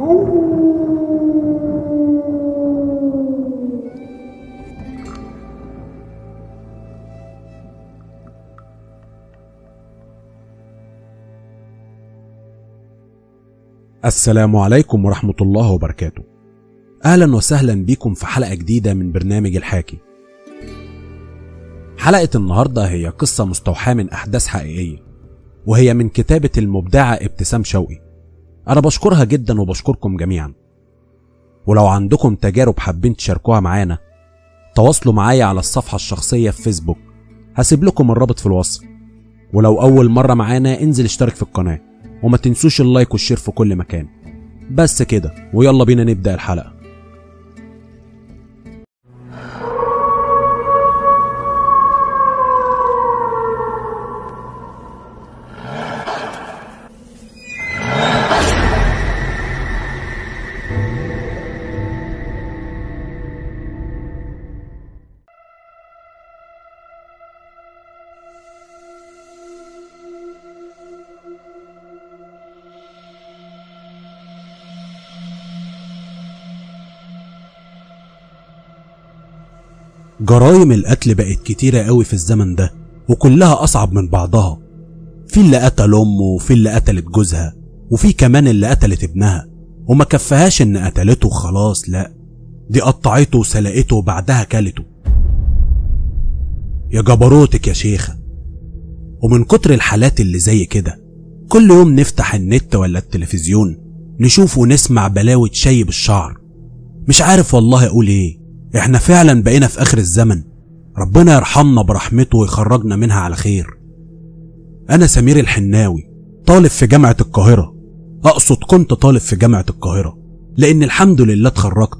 السلام عليكم ورحمة الله وبركاته. أهلا وسهلا بكم في حلقة جديدة من برنامج الحاكي. حلقة النهاردة هي قصة مستوحاة من أحداث حقيقية، وهي من كتابة المبدعة ابتسام شوقي. أنا بشكرها جدا وبشكركم جميعا، ولو عندكم تجارب حابين تشاركوها معانا تواصلوا معايا على الصفحة الشخصية في فيسبوك، هسيب لكم الرابط في الوصف. ولو أول مرة معانا انزل اشترك في القناة، وما تنسوش اللايك والشير في كل مكان. بس كده ويلا بينا نبدأ الحلقة. جرائم القتل بقت كتيرة قوي في الزمن ده، وكلها أصعب من بعضها. في اللي قتل أمه، وفي اللي قتلت جوزها، وفي كمان اللي قتلت ابنها، وما كفهاش إن قتلته خلاص، لأ دي قطعته وسلقته وبعدها كلته. يا جبروتك يا شيخة. ومن كتر الحالات اللي زي كده كل يوم نفتح النت ولا التلفزيون نشوف ونسمع بلاوي تشيب الشعر. مش عارف والله أقول إيه. احنا فعلا بقينا في اخر الزمن، ربنا يرحمنا برحمته ويخرجنا منها على خير. انا سمير الحناوي، طالب في جامعة القاهرة. اقصد كنت طالب في جامعة القاهرة، لان الحمد لله اتخرجت.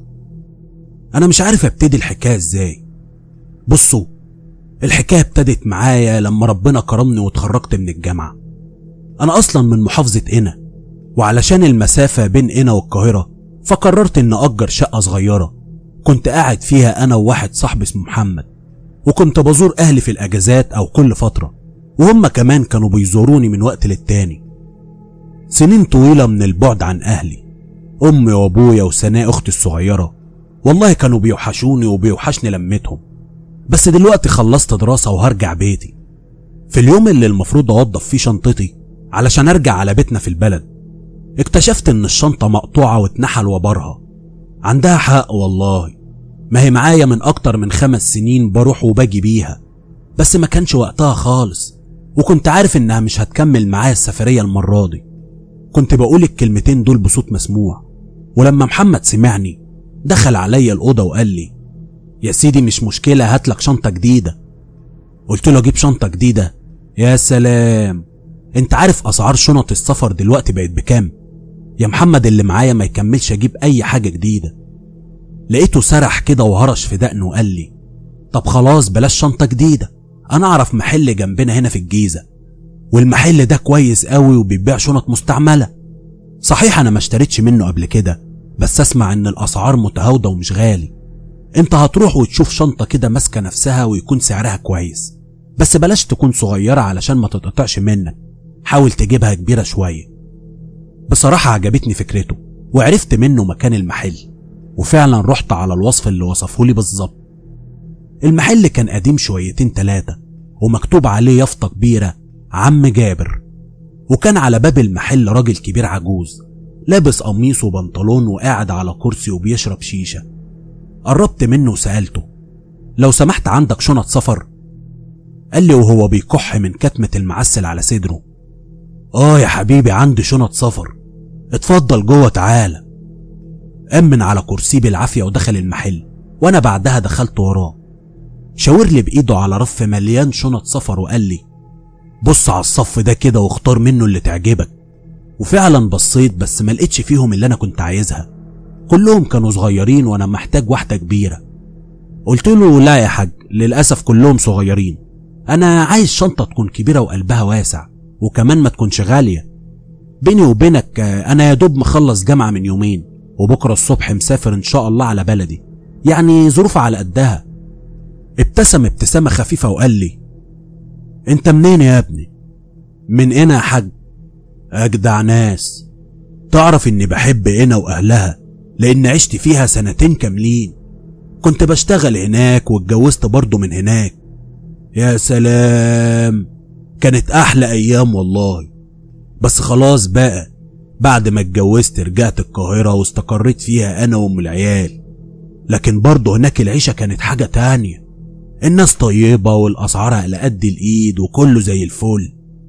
انا مش عارف ابتدي الحكاية ازاي. بصوا، الحكاية ابتدت معايا لما ربنا كرمني واتخرجت من الجامعة. انا اصلا من محافظة قنا، وعلشان المسافة بين قنا والقاهرة فقررت ان اجر شقة صغيرة كنت قاعد فيها انا وواحد صاحبي اسمه محمد، وكنت بزور اهلي في الاجازات او كل فترة، وهم كمان كانوا بيزوروني من وقت للتاني. سنين طويلة من البعد عن اهلي، امي وابويا وسناء اختي الصغيرة، والله كانوا بيوحشوني وبيوحشني لمتهم. بس دلوقتي خلصت دراسة وهرجع بيتي. في اليوم اللي المفروض اوضف فيه شنطتي علشان ارجع على بيتنا في البلد، اكتشفت ان الشنطة مقطوعة واتنحل وبرها. عندها حق والله، ما هي معايا من اكتر من 5 سنين بروح وباجي بيها، بس ما كانش وقتها خالص، وكنت عارف انها مش هتكمل معايا السفرية المرة دي. كنت بقول الكلمتين دول بصوت مسموع، ولما محمد سمعني دخل عليا الأوضة وقال لي: يا سيدي مش مشكلة، هاتلك شنطة جديدة. قلت له: اجيب شنطة جديدة؟ يا سلام، انت عارف اسعار شنط السفر دلوقتي بقت بكام؟ يا محمد اللي معايا ما يكملش اجيب اي حاجة جديدة. لقيته سرح كده وهرش في دقنه وقال لي: طب خلاص بلاش شنطة جديدة، انا اعرف محل جنبنا هنا في الجيزة، والمحل ده كويس قوي وبيبيع شنط مستعملة. صحيح انا ما اشتريتش منه قبل كده، بس اسمع ان الاسعار متهاودة ومش غالي. انت هتروح وتشوف شنطة كده ماسكة نفسها ويكون سعرها كويس، بس بلاش تكون صغيرة علشان ما تتقطعش منك، حاول تجيبها كبيرة شوية. بصراحة عجبتني فكرته، وعرفت منه مكان المحل، وفعلا رحت على الوصف اللي وصفه لي بالظبط. المحل كان قديم شويتين 3، ومكتوب عليه يافطة كبيرة: عم جابر. وكان على باب المحل راجل كبير عجوز لابس قميص وبنطلون وقاعد على كرسي وبيشرب شيشة. قربت منه وسألته: لو سمحت عندك شنط سفر؟ قال لي وهو بيكح من كتمة المعسل على صدره: اه يا حبيبي عندي شنط سفر، اتفضل جوه تعالى. قام من على كرسي بالعافية ودخل المحل، وانا بعدها دخلت وراه. شاور لي بايده على رف مليان شنط سفر وقال لي: بص على الصف ده كده واختار منه اللي تعجبك. وفعلا بصيت، بس ما لقيتش فيهم اللي انا كنت عايزها، كلهم كانوا صغيرين وانا محتاج واحدة كبيرة. قلت له: لا يا حاج، للأسف كلهم صغيرين، انا عايز شنطة تكون كبيرة وقلبها واسع، وكمان ما تكونش غالية. بيني وبينك انا يا دوب مخلص جامعة من يومين، وبكرة الصبح مسافر ان شاء الله على بلدي، يعني ظروف على قدها. ابتسم ابتسامة خفيفة وقال لي: انت منين يا ابني؟ من هنا يا حاج. اجدع ناس. تعرف اني بحب قنا واهلها لان عشت فيها 2 سنين كاملين. كنت بشتغل هناك واتجوزت برضه من هناك. يا سلام، كانت احلى ايام والله. بس خلاص بقى، بعد ما اتجوزت رجعت القاهرة واستقريت فيها انا وام العيال. لكن برضه هناك العيشة كانت حاجة تانية. الناس طيبة والاسعار على قد الايد وكله زي الفل.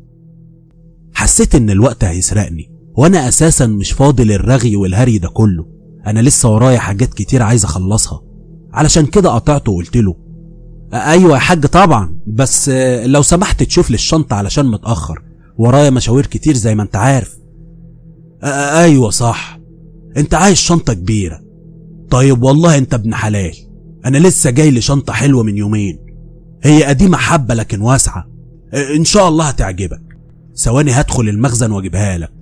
حسيت ان الوقت هيسرقني وانا اساسا مش فاضي للرغي والهري ده كله. انا لسه ورايا حاجات كتير عايز اخلصها. علشان كده قطعته وقلت له ايوه يا حاج طبعا، بس لو سمحت تشوف لي الشنطة علشان متأخر، ورايا مشاوير كتير زي ما انت عارف. ايوه صح، انت عايز شنطة كبيرة. طيب والله انت ابن حلال، انا لسه جاي لي شنطة حلوة من يومين. هي قديمة حبة لكن واسعة، ان شاء الله هتعجبك. ثواني هدخل المخزن واجيبها لك.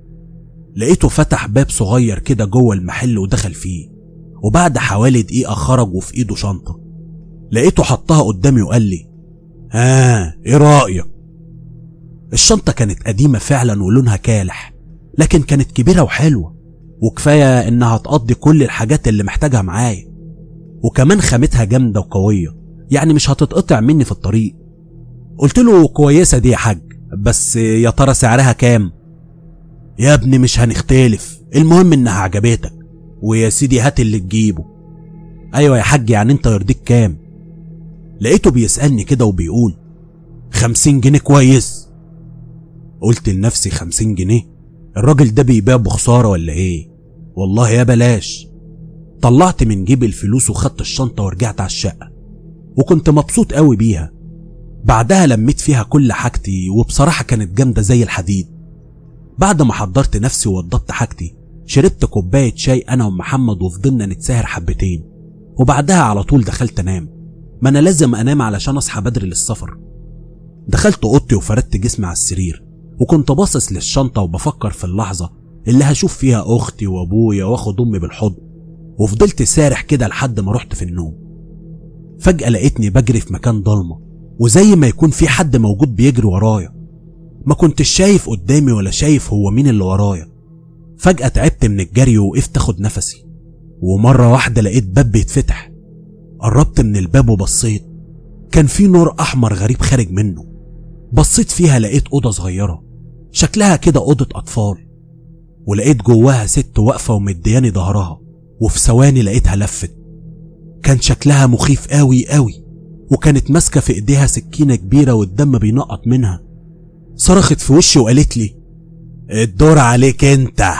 لقيته فتح باب صغير كده جوه المحل ودخل فيه، وبعد حوالي دقيقة خرج وفي ايده شنطة. لقيته حطها قدامي وقال لي ايه رأيك؟ الشنطة كانت قديمة فعلا ولونها كالح، لكن كانت كبيرة وحلوة، وكفاية انها تقضي كل الحاجات اللي محتاجها معايا. وكمان خامتها جامدة وقوية، يعني مش هتتقطع مني في الطريق. قلت له كويسة دي يا حاج، بس يا ترى سعرها كام؟ يا ابني مش هنختلف، المهم انها عجبتك، ويا سيدي هات اللي تجيبه. ايوه يا حاج، يعني انت يرضيك كام؟ لقيته بيسألني كده وبيقول 50 جنيه كويس. قلت لنفسي 50 جنيه؟ الراجل ده بيبيع بخسارة ولا ايه؟ والله يا بلاش. طلعت من جيب الفلوس وخدت الشنطة ورجعت على الشقة، وكنت مبسوط قوي بيها. بعدها لميت فيها كل حاجتي، وبصراحة كانت جامدة زي الحديد. بعد ما حضرت نفسي ووضبت حاجتي، شربت كوباية شاي انا ومحمد وفضلنا نتساهر حبتين، وبعدها على طول دخلت انام. ما انا لازم انام علشان اصحى بدري للسفر. دخلت اوضتي وفردت جسمي على السرير، وكنت باصص للشنطة وبفكر في اللحظة اللي هشوف فيها اختي وابويا واخد امي بالحضن. وفضلت سارح كده لحد ما رحت في النوم. فجأة لقيتني بجري في مكان ضلمة، وزي ما يكون في حد موجود بيجري ورايا. ما كنتش شايف قدامي ولا شايف هو مين اللي ورايا. فجأة تعبت من الجري ووقفت اخد نفسي، ومرة واحدة لقيت باب بيتفتح. قربت من الباب وبصيت، كان في نور احمر غريب خارج منه. بصيت فيها لقيت اوضة صغيرة شكلها كده اوضة اطفال، ولقيت جواها ست واقفة ومدياني ظهرها، وفي ثواني لقيتها لفت. كان شكلها مخيف قوي قوي، وكانت ماسكة في ايديها سكينة كبيرة والدم بينقط منها. صرخت في وشي وقالت لي الدور عليك انت.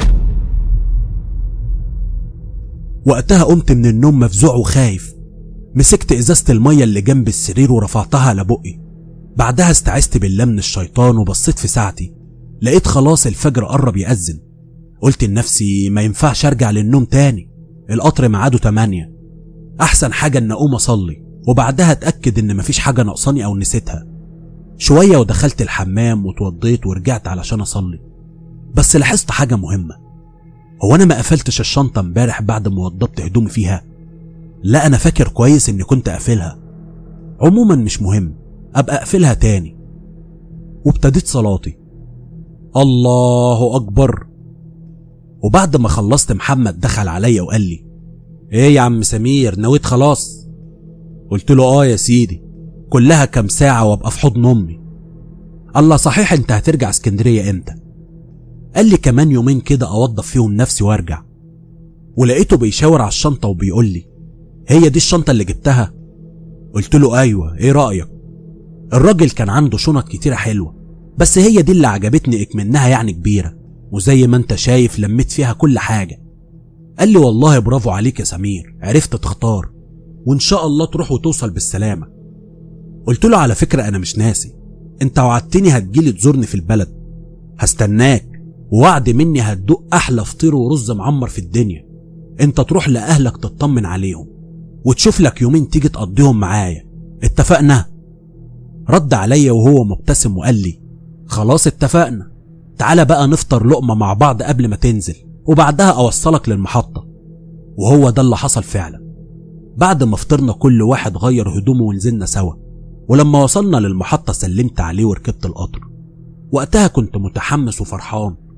وقتها قمت من النوم مفزوع وخايف. مسكت ازازة المية اللي جنب السرير ورفعتها على بقي. بعدها استعذت بالله من الشيطان وبصيت في ساعتي، لقيت خلاص الفجر قرب يأذن. قلت لنفسي ما ينفعش ارجع للنوم تاني، القطر ميعاده 8. احسن حاجة ان اقوم اصلي، وبعدها اتأكد ان مفيش حاجة ناقصاني او نسيتها. شوية ودخلت الحمام وتوضيت ورجعت علشان اصلي. بس لاحظت حاجة مهمة، هو انا ما قفلتش الشنطة امبارح بعد ما وضبت هدومي فيها؟ لا، انا فاكر كويس اني كنت قافلها. عموما مش مهم، ابقى اقفلها تاني. وابتديت صلاتي، الله اكبر. وبعد ما خلصت محمد دخل عليا وقال لي ايه يا عم سمير، نويت خلاص؟ قلت له يا سيدي، كلها كام ساعة وابقى في حضن امي. الله صحيح، انت هترجع اسكندرية امتى؟ قال لي كمان يومين كده اوضب فيهم نفسي وارجع. ولقيته بيشاور على الشنطة وبيقول لي هي دي الشنطة اللي جبتها؟ قلت له ايوه، ايه رأيك؟ الراجل كان عنده شنط كتيرة حلوة، بس هي دي اللي عجبتني اكمنها يعني كبيرة، وزي ما انت شايف لميت فيها كل حاجة. قال لي والله برافو عليك يا سمير، عرفت تختار، وان شاء الله تروح وتوصل بالسلامة. قلت له على فكرة انا مش ناسي، انت وعدتني هتجيلي تزورني في البلد، هستناك، ووعد مني هتدوق احلى فطير ورز معمر في الدنيا. انت تروح لاهلك تطمن عليهم، وتشوف لك يومين تيجي تقضيهم معايا، اتفقنا؟ رد عليا وهو مبتسم وقال لي خلاص اتفقنا، تعالى بقى نفطر لقمة مع بعض قبل ما تنزل، وبعدها اوصلك للمحطة. وهو ده اللي حصل فعلا. بعد ما فطرنا كل واحد غير هدومه ونزلنا سوا، ولما وصلنا للمحطة سلمت عليه وركبت القطر. وقتها كنت متحمس وفرحان،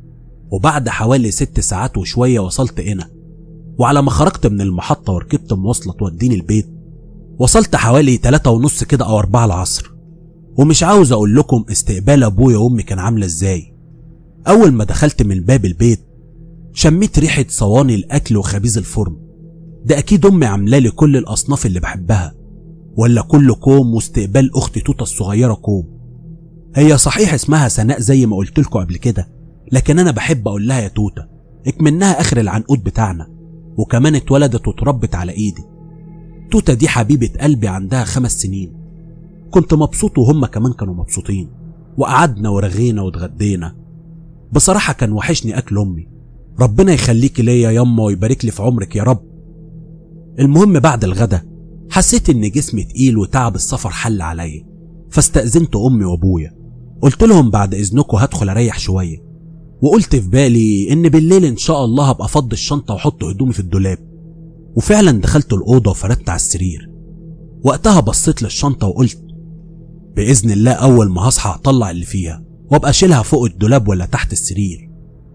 وبعد حوالي 6 ساعات وشوية وصلت هنا. وعلى ما خرجت من المحطة وركبت مواصلة توديني البيت وصلت حوالي 3:30 كده أو 4 العصر. ومش عاوز أقول لكم استقبال أبويا وأمي كان عاملة إزاي. أول ما دخلت من باب البيت شميت ريحة صواني الأكل وخبيز الفرن. ده أكيد أمي عاملالي كل الأصناف اللي بحبها، ولا كل كوم واستقبال أختي توتة الصغيرة كوم. هي صحيح اسمها سناء زي ما قلت لكم قبل كده، لكن أنا بحب أقول لها يا توتة، اكمنها آخر العنقود بتاعنا، وكمان اتولدت وتربت على إيدي. توتة دي حبيبة قلبي عندها 5 سنين. كنت مبسوط وهم كمان كانوا مبسوطين، وقعدنا ورغينا واتغدينا. بصراحة كان وحشني أكل أمي، ربنا يخليكي ليا ياما ويبارك لي في عمرك يا رب. المهم بعد الغدا حسيت ان جسمي تقيل وتعب السفر حل عليا، فاستأذنت امي وابويا. قلت لهم بعد اذنكم هدخل اريح شوية، وقلت في بالي ان بالليل ان شاء الله هبقى افضي الشنطة واحط هدومي في الدولاب. وفعلا دخلت الأوضة وفردت على السرير. وقتها بصيت للشنطة وقلت بإذن الله أول ما هصحى هطلع اللي فيها وابقى اشيلها فوق الدولاب ولا تحت السرير.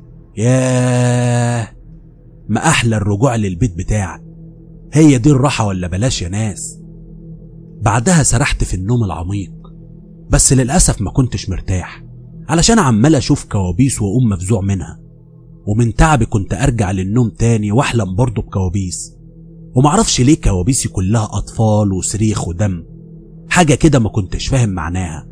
ياه، ما أحلى الرجوع للبيت بتاعك. هي دي الراحة ولا بلاش يا ناس. بعدها سرحت في النوم العميق، بس للأسف ما كنتش مرتاح علشان عمال أشوف كوابيس وأقوم مفزوع منها، ومن تعبي كنت أرجع للنوم تاني وأحلم برضه بكوابيس. ومعرفش ليه كوابيسي كلها أطفال وصريخ ودم، حاجة كده ما كنتش فاهم معناها.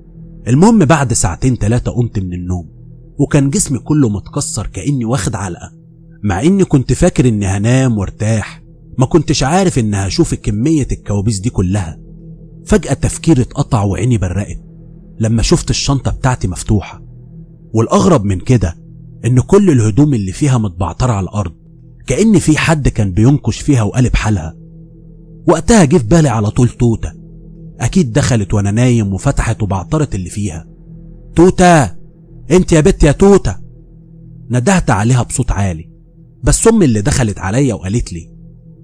المهم بعد 2 3 قمت من النوم وكان جسمي كله متكسر كأني واخد علقة، مع إني كنت فاكر إني هنام وارتاح. ما كنتش عارف إني هشوف كمية الكوابيس دي كلها. فجأة تفكيري اتقطع وعيني برقت لما شفت الشنطة بتاعتي مفتوحة، والأغرب من كده إن كل الهدوم اللي فيها متبعترة على الأرض، كأن في حد كان بينكش فيها وقلب حالها. وقتها جه في بالي على طول توتة، أكيد دخلت وأنا نايم وفتحت وبعترت اللي فيها. توتة، أنت يا بت يا توتة. ندهت عليها بصوت عالي، بس أمي اللي دخلت عليا وقالت لي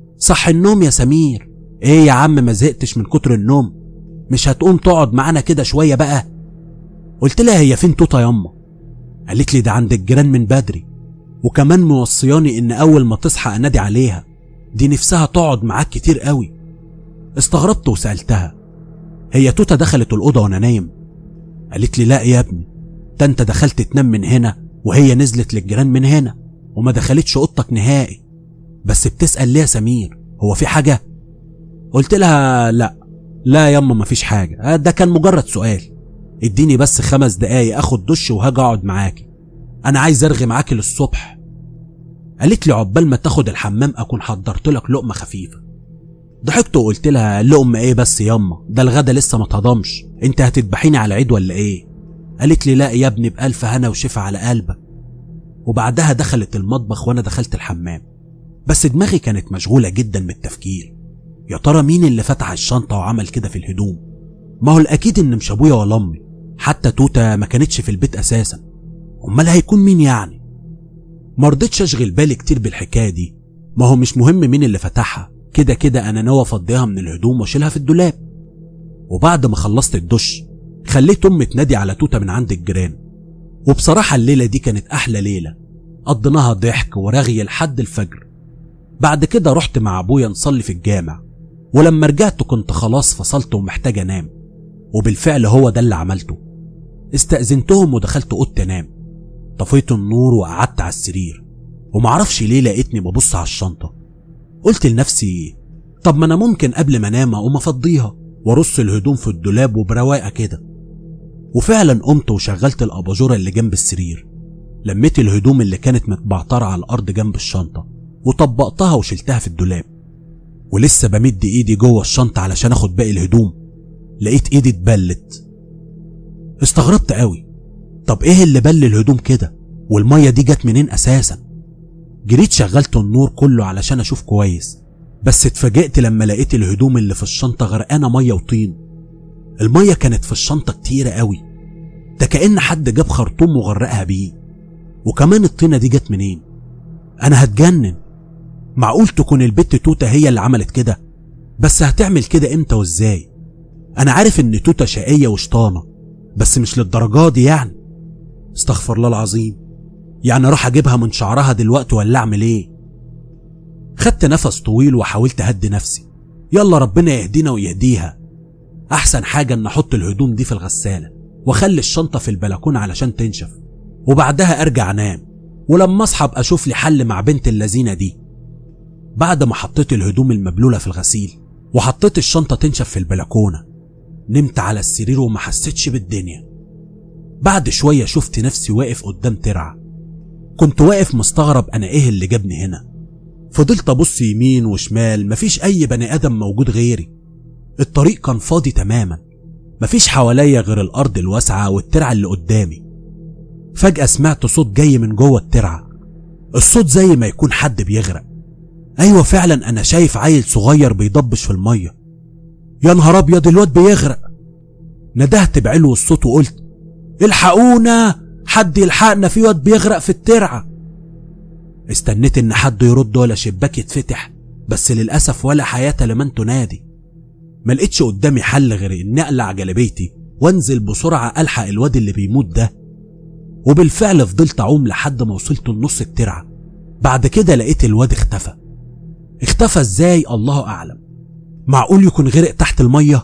صح النوم يا سمير. ايه يا عم ما زهقتش من كتر النوم؟ مش هتقوم تقعد معانا كده شوية بقى؟ قلت لها هي فين توتة ياما؟ قالت لي ده عند الجيران من بدري، وكمان موصياني ان اول ما تصحى انادي عليها، دي نفسها تقعد معاك كتير قوي. استغربت وسألتها هي توتة دخلت الأوضة وانا نايم؟ قالت لي لا يا ابني، ده انت دخلت تنام من هنا وهي نزلت للجيران من هنا وما دخلتش اوضتك نهائي. بس بتسأل ليه يا سمير، هو في حاجة؟ قلت لها لا ياما مفيش حاجة، ده كان مجرد سؤال. اديني بس 5 دقايق اخد دش وهاجي اقعد معاكي، انا عايز ارغي معاكي للصبح. قالت لي عقبال ما تاخد الحمام اكون حضرت لك لقمة خفيفة. ضحكت وقلت لها لقمة ايه بس ياما، ده الغدا لسه ما اتهضمش، انت هتذبحيني على العيد ولا ايه؟ قالت لي لا يا ابني بألف هنا وشفا على قلبك. وبعدها دخلت المطبخ وانا دخلت الحمام، بس دماغي كانت مشغولة جدا من التفكير. يا ترى مين اللي فتح الشنطة وعمل كده في الهدوم؟ ما هو الأكيد إن مش أبويا ولا أمي، حتى توتة ما كانتش في البيت أساسا. أمال هيكون مين يعني؟ مرضتش أشغل بالي كتير بالحكاية دي، ما هو مش مهم مين اللي فتحها، كده كده أنا ناوي أفضيها من الهدوم وأشيلها في الدولاب. وبعد ما خلصت الدش خليت أمي تنادي على توتة من عند الجيران. وبصراحة الليلة دي كانت أحلى ليلة، قضيناها ضحك ورغي لحد الفجر. بعد كده رحت مع أبويا نصلي في الجامع، ولما رجعت كنت خلاص فصلت ومحتاج أنام، وبالفعل هو ده اللي عملته. استأذنتهم ودخلت أوضتي أنام، طفيت النور وقعدت على السرير، ومعرفش ليه لقيتني ببص على الشنطة. قلت لنفسي طب ما أنا ممكن قبل ما أنام أقوم أفضيها وأرص الهدوم في الدولاب وبرواقة كده. وفعلا قمت وشغلت الأباجورة اللي جنب السرير، لميت الهدوم اللي كانت متبعترة على الأرض جنب الشنطة وطبقتها وشلتها في الدولاب. ولسه بمد ايدي جوه الشنطة علشان اخد باقي الهدوم، لقيت ايدي اتبلت. استغربت قوي، طب ايه اللي بل الهدوم كده، والمية دي جت منين اساسا؟ جريت شغلت النور كله علشان اشوف كويس، بس اتفاجئت لما لقيت الهدوم اللي في الشنطة غرقانة مية وطين. المية كانت في الشنطة كتيرة قوي، ده كأن حد جاب خرطوم وغرقها بيه. وكمان الطينة دي جت منين؟ انا هتجنن، معقول تكون البت توتة هي اللي عملت كده؟ بس هتعمل كده امتى وازاي؟ انا عارف ان توتة شقية وشطانة، بس مش للدرجة دي يعني. استغفر الله العظيم. يعني راح اجيبها من شعرها دلوقتي ولا اعمل ايه؟ خدت نفس طويل وحاولت اهدي نفسي. يلا ربنا يهدينا ويهديها. احسن حاجة ان احط الهدوم دي في الغسالة واخلي الشنطة في البلكونة علشان تنشف، وبعدها ارجع انام، ولما اصحى ابقى اشوف لي حل مع بنت اللذينة دي. بعد ما حطيت الهدوم المبلولة في الغسيل وحطيت الشنطة تنشف في البلكونة، نمت على السرير وما حسيتش بالدنيا. بعد شوية شفت نفسي واقف قدام ترعة. كنت واقف مستغرب انا ايه اللي جابني هنا. فضلت ابص يمين وشمال، مفيش اي بني ادم موجود غيري. الطريق كان فاضي تماما، مفيش حواليا غير الارض الواسعة والترعة اللي قدامي. فجأة سمعت صوت جاي من جوه الترعة. الصوت زي ما يكون حد بيغرق. ايوه فعلا انا شايف عيل صغير بيضبش في المية. يا نهار ابيض الواد بيغرق. ندهت بعلو الصوت وقلت الحقونا، حد يلحقنا، في واد بيغرق في الترعة. استنيت ان حد يرد ولا شباك يتفتح، بس للأسف ولا حياة لمن تنادي. ملقتش قدامي حل غير اني اقلع جلابيتي وانزل بسرعة الحق الواد اللي بيموت ده. وبالفعل فضلت اعوم لحد ما وصلت لنص الترعة. بعد كده لقيت الواد اختفى ازاي الله اعلم. معقول يكون غرق تحت المية؟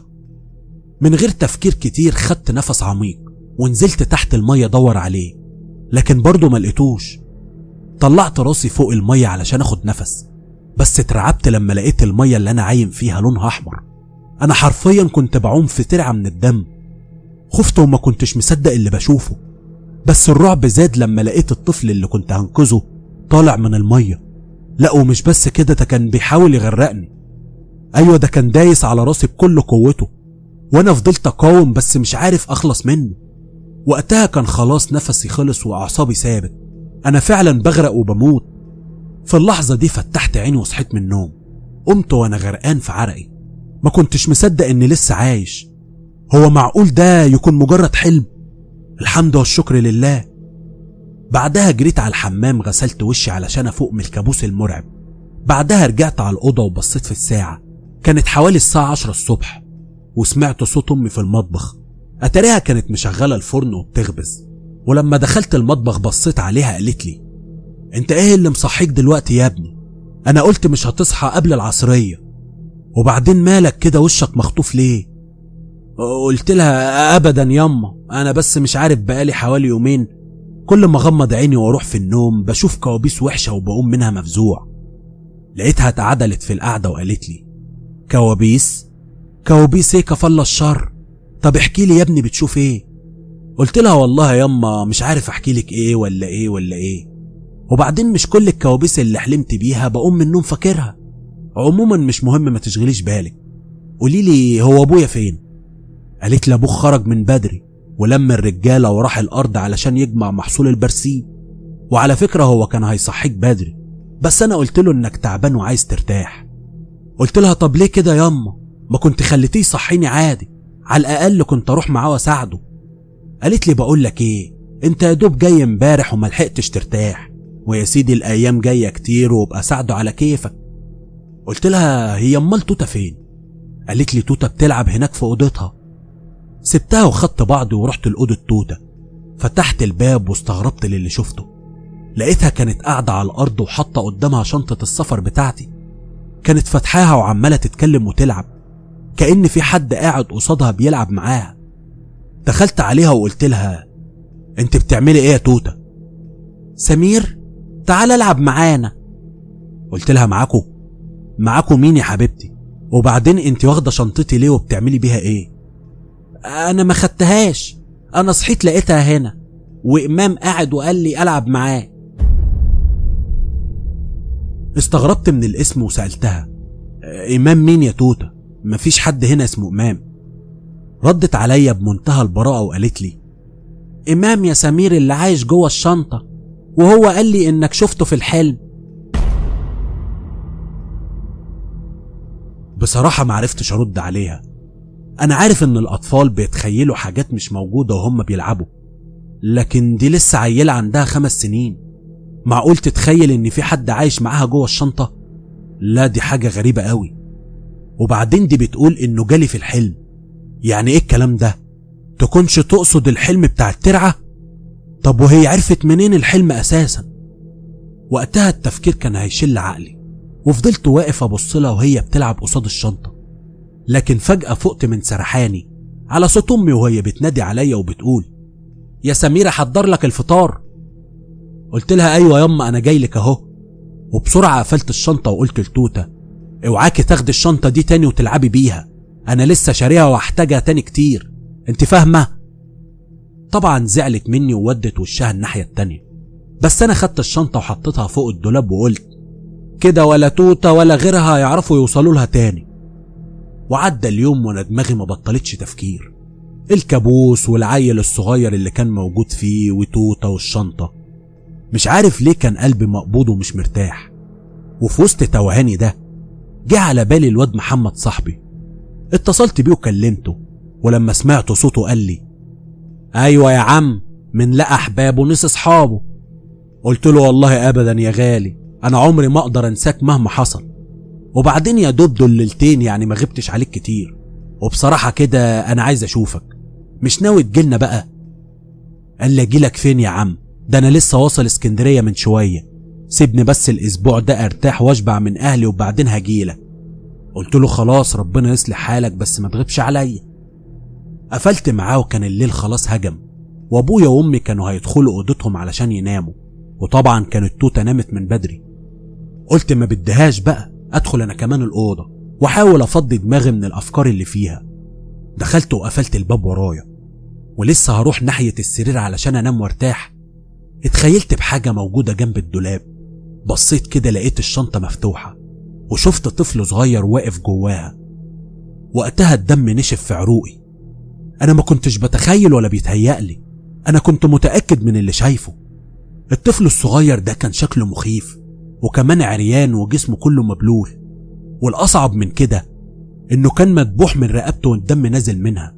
من غير تفكير كتير خدت نفس عميق ونزلت تحت المية ادور عليه، لكن برضه ما لقيتوش. طلعت راسي فوق المية علشان اخد نفس، بس اترعبت لما لقيت المية اللي انا عايم فيها لونها احمر. انا حرفيا كنت بعوم في ترعة من الدم. خفت وما كنتش مصدق اللي بشوفه، بس الرعب زاد لما لقيت الطفل اللي كنت هنقذه طالع من المية. لا ومش بس كده، ده كان بيحاول يغرقني. ايوه ده كان دايس على راسي بكل قوته، وانا فضلت اقاوم بس مش عارف اخلص منه. وقتها كان خلاص نفسي خلص واعصابي ثابت، انا فعلا بغرق وبموت. في اللحظة دي فتحت عيني وصحيت من النوم. قمت وانا غرقان في عرقي، ما كنتش مصدق اني لسه عايش. هو معقول ده يكون مجرد حلم؟ الحمد والشكر لله. بعدها جريت على الحمام، غسلت وشي علشان افوق من الكابوس المرعب. بعدها رجعت على الأوضة وبصيت في الساعة، كانت حوالي الساعة 10 الصبح، وسمعت صوت امي في المطبخ. اتاريها كانت مشغلة الفرن وبتخبز. ولما دخلت المطبخ بصيت عليها قالت لي انت ايه اللي مصحيك دلوقتي يا ابني؟ انا قلت مش هتصحى قبل العصرية. وبعدين مالك كده وشك مخطوف ليه؟ قلت لها ابدا ياما، انا بس مش عارف بقالي حوالي يومين كل ما اغمض عيني واروح في النوم بشوف كوابيس وحشة وبقوم منها مفزوع. لقيتها اتعدلت في القعدة وقالت لي كوابيس؟ كوابيس ايه كفالة الشر؟ طب احكي لي يا ابني بتشوف ايه؟ قلت لها والله ياما مش عارف احكي لك ايه ولا ايه ولا ايه. وبعدين مش كل الكوابيس اللي حلمت بيها بقوم من النوم فاكرها. عموما مش مهم، ما تشغليش بالك. قولي لي هو ابويا فين؟ قالت لي ابوك خرج من بدري ولم الرجاله وراح الارض علشان يجمع محصول البرسيم. وعلى فكره هو كان هيصحيك بدري، بس انا قلت له انك تعبان وعايز ترتاح. قلت لها طب ليه كده ياما؟ ما كنت خليتيه يصحيني عادي، على الاقل كنت اروح معاه واساعده. قالت لي بقول لك ايه، انت يا دوب جاي امبارح وما لحقتش ترتاح، ويا سيدي الايام جايه كتير وابقى ساعده على كيفك. قلت لها هي امال توته فين؟ قالت لي توته بتلعب هناك في اوضتها. سبتها وخدت بعضي ورحت لأوضة توته. فتحت الباب واستغربت للي شفته. لقيتها كانت قاعدة على الأرض وحاطة قدامها شنطة السفر بتاعتي. كانت فتحاها وعمالة تتكلم وتلعب، كأن في حد قاعد قصادها بيلعب معاها. دخلت عليها وقلت لها انت بتعملي ايه يا توته؟ سمير تعال العب معانا. قلت لها معاكو مين يا حبيبتي؟ وبعدين انت واخده شنطتي ليه وبتعملي بيها ايه؟ انا ما خدتهاش، انا صحيت لقيتها هنا وامام قاعد وقال لي العب معاه. استغربت من الاسم وسألتها امام مين يا توته؟ مفيش حد هنا اسمه امام. ردت عليا بمنتهى البراءة وقالت لي امام يا سمير اللي عايش جوه الشنطة، وهو قال لي انك شفته في الحلم. بصراحة معرفتش ارد عليها. انا عارف ان الاطفال بيتخيلوا حاجات مش موجودة وهم بيلعبوا، لكن دي لسه عيلة عندها 5 سنين، معقول تتخيل ان في حد عايش معاها جوه الشنطة؟ لا دي حاجة غريبة قوي. وبعدين دي بتقول انه جالي في الحلم، يعني ايه الكلام ده؟ تكونش تقصد الحلم بتاع الترعة؟ طب وهي عرفت منين الحلم اساسا؟ وقتها التفكير كان هيشل عقلي، وفضلت واقف ابص لها وهي بتلعب قصاد الشنطه. لكن فجأة فقت من سرحاني على صوت امي وهي بتنادي عليا وبتقول: يا سميرة حضر لك الفطار. قلت لها: ايوه ياما انا جاي لك اهو. وبسرعة قفلت الشنطة وقلت لتوتة: اوعاكي تاخدي الشنطة دي تاني وتلعبي بيها، انا لسه شاريها وهحتاجها تاني كتير، انت فاهمة؟ طبعا زعلت مني وودت وشها الناحية التانية، بس انا خدت الشنطة وحطيتها فوق الدولاب وقلت: كده ولا توتة ولا غيرها يعرفوا يوصلوا لها تاني. وعدى اليوم وانا دماغي ما بطلتش تفكير، الكابوس والعيل الصغير اللي كان موجود فيه وتوتة والشنطة. مش عارف ليه كان قلبي مقبوض ومش مرتاح. وفي وسط توهاني ده جه على بالي الواد محمد صاحبي. اتصلت بيه وكلمته، ولما سمعت صوته قال لي: ايوه يا عم، من لقى احبابه نسي اصحابه. قلت له: والله ابدا يا غالي، انا عمري ما اقدر انساك مهما حصل، وبعدين يا دوب دول ليلتين يعني ما غبتش عليك كتير، وبصراحة كده انا عايز اشوفك، مش ناوي تجيلنا بقى؟ قال لي: اجيلك فين يا عم، ده انا لسه واصل اسكندرية من شوية، سيبني بس الاسبوع ده ارتاح واشبع من اهلي وبعدين هجيلك. قلت له: خلاص ربنا يصلح حالك بس ما تغيبش عليا. قفلت معاه وكان الليل خلاص هجم، وابويا وامي كانوا هيدخلوا اوضتهم علشان يناموا، وطبعا كانت توتة نامت من بدري. قلت ما بديهاش بقى ادخل انا كمان الاوضه واحاول افضي دماغي من الافكار اللي فيها. دخلت وقفلت الباب ورايا، ولسه هروح ناحيه السرير علشان انام وارتاح، اتخيلت بحاجه موجوده جنب الدولاب. بصيت كده لقيت الشنطه مفتوحه، وشفت طفل صغير واقف جواها. وقتها الدم نشف في عروقي. انا ما كنتش بتخيل ولا بيتهيألي، انا كنت متأكد من اللي شايفه. الطفل الصغير ده كان شكله مخيف، وكمان عريان وجسمه كله مبلول، والاصعب من كده انه كان مدبوح من رقبته والدم نازل منها.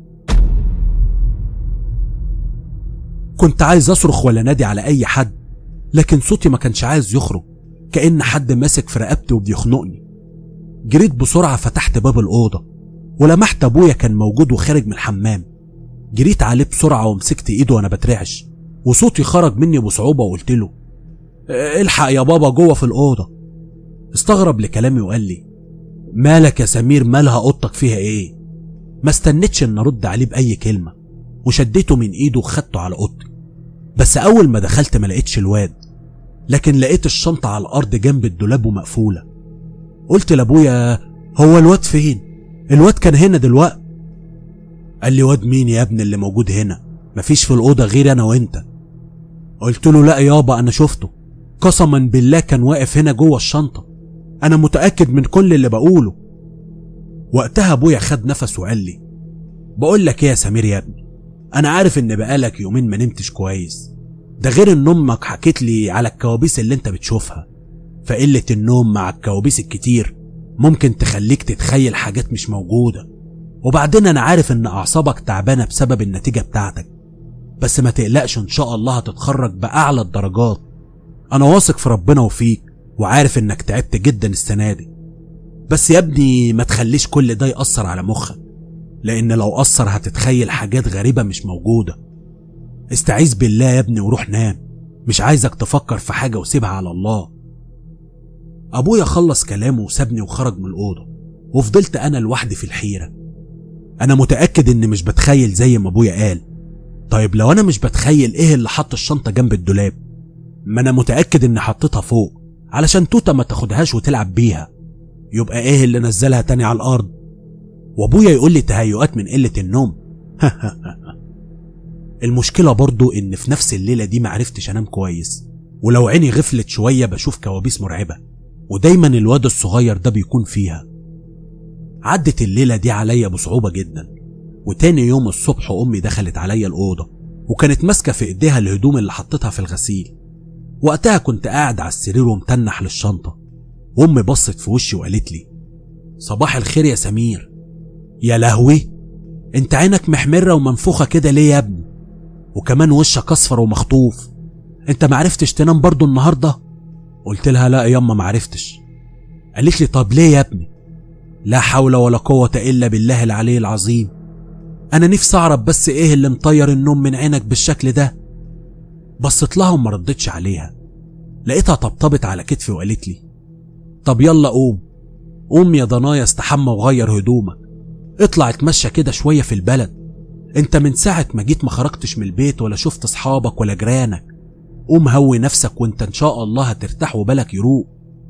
كنت عايز اصرخ ولا نادي على اي حد، لكن صوتي ما كانش عايز يخرج، كأن حد ماسك في رقبتي وبيخنقني. جريت بسرعة فتحت باب الأوضة، ولمحت ابويا كان موجود وخارج من الحمام. جريت عليه بسرعة ومسكت ايده وانا بترعش، وصوتي خرج مني بصعوبة وقلت له: الحق يا بابا جوه في الأوضة. استغرب لكلامي وقال لي: مالك يا سمير، مالها اوضتك فيها ايه؟ ما استنتش ان ارد عليه باي كلمة، وشديته من ايده وخدته على اوضتي. بس اول ما دخلت ما لقيتش الواد، لكن لقيت الشنطة على الارض جنب الدولاب ومقفولة. قلت لابويا: هو الواد فين؟ الواد كان هنا دلوقتي. قال لي: واد مين يا ابن اللي موجود هنا؟ مفيش في الأوضة غير انا وانت. قلت له: لا يابا انا شفته، قسما بالله كان واقف هنا جوه الشنطة، انا متأكد من كل اللي بقوله. وقتها ابويا خد نفس وقال لي: بقول لك ايه يا سمير يا ابني، انا عارف ان بقالك يومين ما نمتش كويس، ده غير ان امك حكيت لي على الكوابيس اللي انت بتشوفها، فقلة النوم مع الكوابيس الكتير ممكن تخليك تتخيل حاجات مش موجودة. وبعدين انا عارف ان اعصابك تعبانة بسبب النتيجة بتاعتك، بس ما تقلقش ان شاء الله هتتخرج باعلى الدرجات، انا واثق في ربنا وفيك، وعارف انك تعبت جدا السنة دي. بس يا ابني ما تخليش كل ده يأثر على مخك، لان لو أثر هتتخيل حاجات غريبة مش موجودة. استعيذ بالله يا ابني وروح نام، مش عايزك تفكر في حاجة وسيبها على الله. ابويا خلص كلامه وسابني وخرج من الأوضة، وفضلت انا لوحدي في الحيرة. انا متأكد اني مش بتخيل زي ما ابويا قال. طيب لو انا مش بتخيل، ايه اللي حط الشنطة جنب الدولاب؟ ما انا متأكد اني حطيتها فوق علشان توتة ما تاخدهاش وتلعب بيها، يبقى ايه اللي نزلها تاني على الارض؟ وابويا يقول لي تهيؤات من قلة النوم. المشكلة برضو ان في نفس الليلة دي معرفتش انام كويس، ولو عيني غفلت شوية بشوف كوابيس مرعبة، ودايما الواد الصغير ده بيكون فيها. عدت الليلة دي عليا بصعوبة جدا، وتاني يوم الصبح امي دخلت عليا الأوضة وكانت ماسكة في ايديها الهدوم اللي حطيتها في الغسيل. وقتها كنت قاعد على السرير ومتنح للشنطة، وامي بصت في وشي وقالت لي: صباح الخير يا سمير. يا لهوي، انت عينك محمرة ومنفوخة كده ليه يا ابني؟ وكمان وشك اصفر ومخطوف، انت معرفتش تنام برضو النهاردة؟ قلت لها: لا ياما معرفتش. قالت لي: طب ليه يا ابني؟ لا حول ولا قوة الا بالله العلي العظيم، انا نفسي اعرف بس ايه اللي مطير النوم من عينك بالشكل ده؟ بصيت لها وما ردتش عليها. لقيتها طبطبت على كتفي وقالت لي: طب يلا قوم يا ضنايا، استحمى وغير هدومك، اطلع اتمشى كده شوية في البلد، انت من ساعة ما جيت ما خرجتش من البيت ولا شفت اصحابك ولا جيرانك، قوم هوي نفسك وانت ان شاء الله هترتاح وبالك يروق.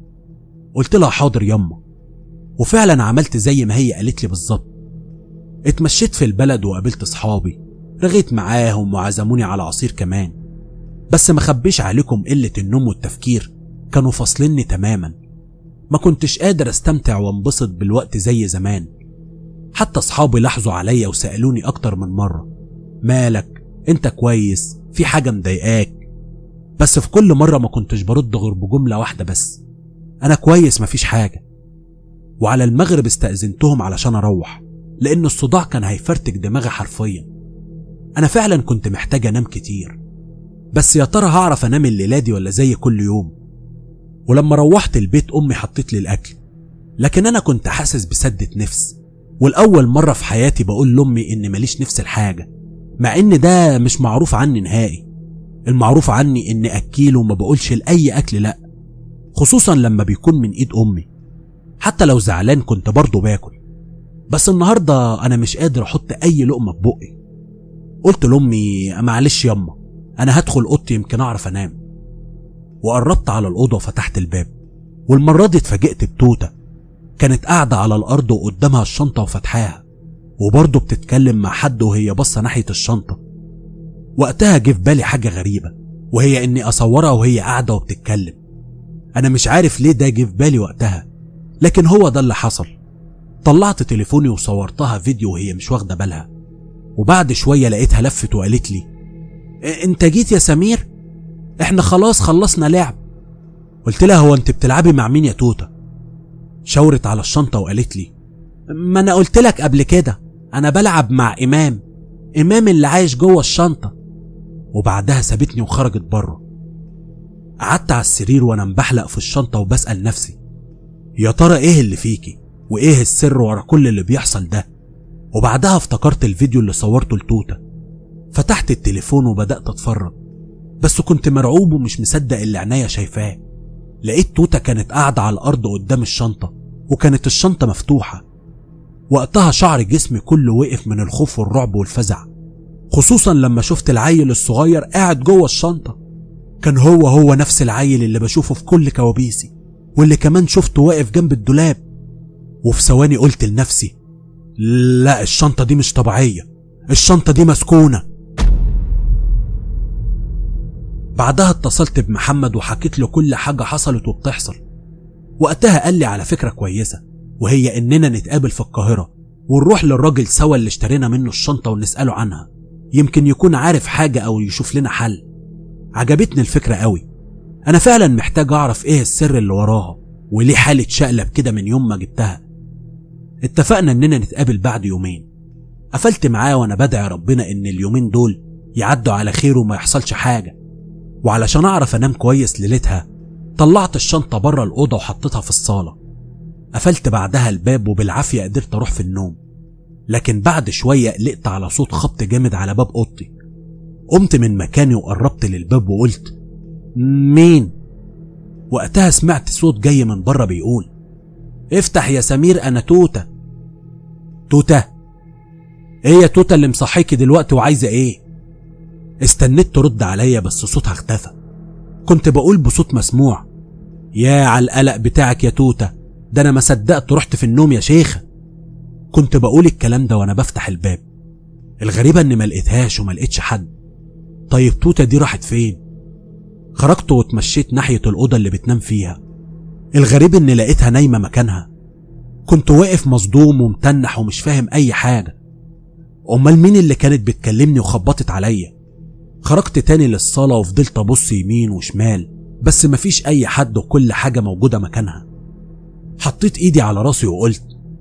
قلت لها حاضر يما، وفعلا عملت زي ما هي قالت لي بالظبط. اتمشيت في البلد وقابلت اصحابي، رغيت معاهم وعزموني على عصير كمان، بس ما خبيش عليكم قلة النوم والتفكير كانوا فاصليني تماما. ما كنتش قادر استمتع وانبسط بالوقت زي زمان. حتى اصحابي لاحظوا عليا وسألوني اكتر من مرة: مالك؟ انت كويس؟ في حاجة مضايقاك؟ بس في كل مرة ما كنتش برد غير بجملة واحدة بس: انا كويس مفيش حاجة. وعلى المغرب استأذنتهم علشان اروح، لان الصداع كان هيفرتك دماغي حرفيا. انا فعلا كنت محتاج انام كتير، بس يا ترى هعرف انام الليلة دي ولا زي كل يوم؟ ولما روحت البيت امي حطت لي الاكل، لكن انا كنت حاسس بسدة نفس، والاول مرة في حياتي بقول لامي ان ماليش نفس الحاجة، مع ان ده مش معروف عني نهائي. المعروف عني اني اكيل وما بقولش لاي اكل لا، خصوصا لما بيكون من ايد امي. حتى لو زعلان كنت برضه باكل، بس النهاردة انا مش قادر احط اي لقمة في بقي. قلت لامي: معلش يما، انا هدخل اوضتي يمكن اعرف انام. وقربت على الاوضه وفتحت الباب، والمره دي اتفاجئت بتوته كانت قاعده على الارض وقدامها الشنطه وفتحاها، وبرضه بتتكلم مع حد وهي باصه ناحيه الشنطه. وقتها جه في بالي حاجه غريبه، وهي اني اصورها وهي قاعده وبتتكلم. انا مش عارف ليه ده جه في بالي وقتها، لكن هو ده اللي حصل. طلعت تليفوني وصورتها فيديو وهي مش واخده بالها، وبعد شويه لقيتها لفت وقالت لي: انت جيت يا سمير؟ احنا خلاص خلصنا لعب. قلت لها: هو انت بتلعبي مع مين يا توته؟ شاورت على الشنطه وقالت لي: ما انا قلت لك قبل كده، انا بلعب مع امام اللي عايش جوه الشنطه. وبعدها سابتني وخرجت بره. قعدت على السرير وانا مبحلق في الشنطه وبسأل نفسي: يا ترى ايه اللي فيكي وايه السر ورا كل اللي بيحصل ده؟ وبعدها افتكرت الفيديو اللي صورته لتوته، فتحت التليفون وبدأت اتفرج، بس كنت مرعوب ومش مصدق اللي عينيا شايفاه. لقيت توته كانت قاعده على الارض قدام الشنطه، وكانت الشنطه مفتوحه. وقتها شعر جسمي كله وقف من الخوف والرعب والفزع، خصوصا لما شفت العيل الصغير قاعد جوه الشنطه. كان هو نفس العيل اللي بشوفه في كل كوابيسي، واللي كمان شفته واقف جنب الدولاب. وفي ثواني قلت لنفسي: لا، الشنطه دي مش طبيعيه، الشنطه دي مسكونه. بعدها اتصلت بمحمد وحكيت له كل حاجة حصلت وبتحصل. وقتها قال لي على فكرة كويسة، وهي اننا نتقابل في القاهرة ونروح للراجل سوا اللي اشترينا منه الشنطة ونسأله عنها، يمكن يكون عارف حاجة او يشوف لنا حل. عجبتني الفكرة قوي، انا فعلا محتاج اعرف ايه السر اللي وراها وليه حالة شقلب كده من يوم ما جبتها. اتفقنا اننا نتقابل بعد يومين. قفلت معاه وانا بدعي ربنا ان اليومين دول يعدوا على خير وما يحصلش حاجة. وعلشان اعرف انام كويس ليلتها طلعت الشنطة بره الأوضة وحطيتها في الصالة. قفلت بعدها الباب وبالعافية قدرت اروح في النوم، لكن بعد شوية قلقت على صوت خبط جامد على باب أوضتي. قمت من مكاني وقربت للباب وقلت: مين؟ وقتها سمعت صوت جاي من بره بيقول: افتح يا سمير، انا توته. توته؟ ايه يا توته اللي مصحيكي دلوقتي وعايزة ايه؟ استنيت ترد عليا بس صوتها اختفى. كنت بقول بصوت مسموع: يا على القلق بتاعك يا توته، ده انا ما صدقت رحت في النوم يا شيخة. كنت بقول الكلام ده وانا بفتح الباب. الغريبة اني ما لقيتهاش وما لقيتش حد. طيب توته دي راحت فين؟ خرجت واتمشيت ناحية الأوضة اللي بتنام فيها. الغريب اني لقيتها نايمة مكانها. كنت واقف مصدوم ومتنح ومش فاهم اي حاجة. امال مين اللي كانت بتكلمني وخبطت عليا؟ خرجت تاني للصالة وفضلت ابص يمين وشمال، بس مفيش اي حد وكل حاجة موجودة مكانها. حطيت ايدي على راسي وقلت: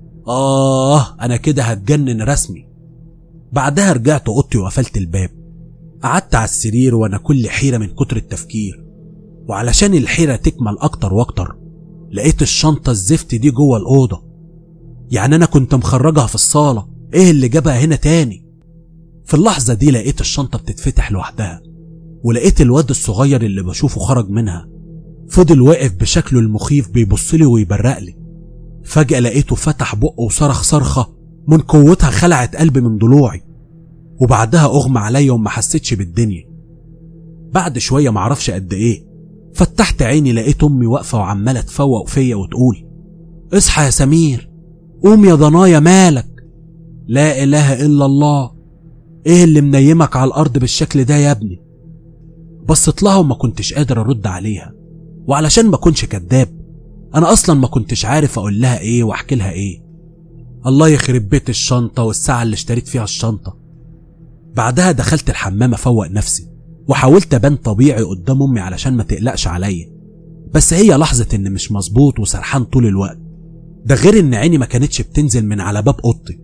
انا كده هتجنن رسمي. بعدها رجعت اوضتي وقفلت الباب. قعدت على السرير وانا كل حيرة من كتر التفكير، وعلشان الحيرة تكمل اكتر واكتر لقيت الشنطة الزفت دي جوه الأوضة. يعني انا كنت مخرجها في الصالة، ايه اللي جابها هنا تاني؟ في اللحظة دي لقيت الشنطة بتتفتح لوحدها، ولقيت الواد الصغير اللي بشوفه خرج منها فضل واقف بشكله المخيف بيبصلي ويبرقلي. فجأة لقيته فتح بقه وصرخ صرخة من قوتها خلعت قلبي من ضلوعي، وبعدها اغمى عليا وما حسيتش بالدنيا. بعد شوية معرفش قد ايه فتحت عيني لقيت امي واقفة وعمالة تفوق فيا وتقول اصحى يا سمير، قوم يا ضنايا، مالك؟ لا اله الا الله، ايه اللي منيمك على الارض بالشكل ده يا ابني؟ بصيت لها وما كنتش قادر ارد عليها، وعلشان ما كنتش كداب انا اصلا ما كنتش عارف اقول لها ايه واحكي لها ايه. الله يخرب بيت الشنطة والساعة اللي اشتريت فيها الشنطة. بعدها دخلت الحمام افوق نفسي وحاولت ابان طبيعي قدام امي علشان ما تقلقش عليا، بس هي لاحظت ان مش مظبوط وسرحان طول الوقت، ده غير ان عيني ما كانتش بتنزل من على باب اوضتي.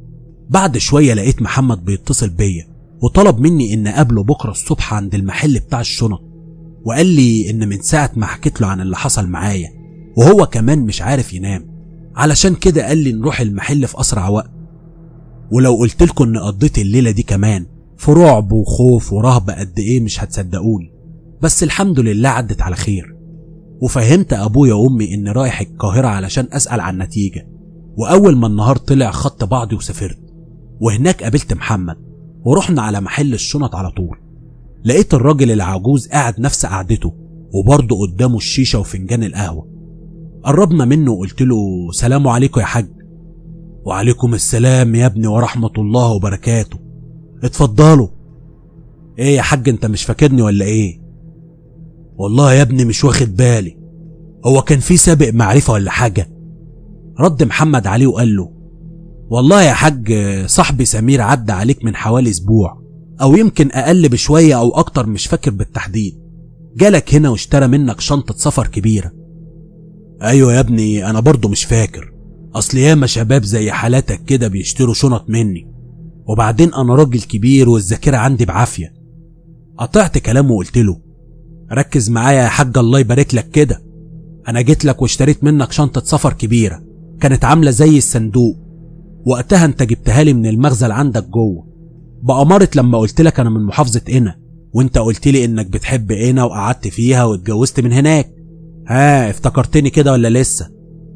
بعد شوية لقيت محمد بيتصل بيا وطلب مني ان اقابله بكرة الصبح عند المحل بتاع الشنط، وقال لي ان من ساعة ما حكيت له عن اللي حصل معايا وهو كمان مش عارف ينام، علشان كده قال لي نروح المحل في اسرع وقت. ولو قلت لكم ان قضيت الليلة دي كمان في رعب وخوف ورهبة قد ايه مش هتصدقوني، بس الحمد لله عدت على خير. وفهمت ابويا وامي اني رايح القاهرة علشان اسأل عن نتيجة، واول ما النهار طلع خدت بعضي وسافرت، وهناك قابلت محمد ورحنا على محل الشنط على طول. لقيت الراجل العجوز قاعد نفس قعدته وبرضه قدامه الشيشة وفنجان القهوة. قربنا منه وقلت له سلام عليكم يا حاج. وعليكم السلام يا ابني ورحمة الله وبركاته، اتفضلوا. ايه يا حاج انت مش فاكرني ولا ايه؟ والله يا ابني مش واخد بالي، هو كان في سابق معرفة ولا حاجة؟ رد محمد عليه وقال له والله يا حاج صاحبي سمير عدى عليك من حوالي اسبوع او يمكن اقل بشوية او اكتر مش فاكر بالتحديد، جالك هنا واشترى منك شنطة سفر كبيرة. ايوه يا ابني انا برضو مش فاكر، اصل ياما شباب زي حالاتك كده بيشتروا شنط مني، وبعدين انا راجل كبير والذاكرة عندي بعافية. قطعت كلامه وقلت له ركز معايا يا حاج الله يبارك لك كده، انا جيت لك واشتريت منك شنطة سفر كبيرة كانت عاملة زي الصندوق، وقتها انت جبتها لي من المخزن عندك جوه بأمارة لما قلت لك انا من محافظة قنا، وانت قلت لي انك بتحب قنا وقعدت فيها واتجوزت من هناك. ها افتكرتني كده ولا لسه؟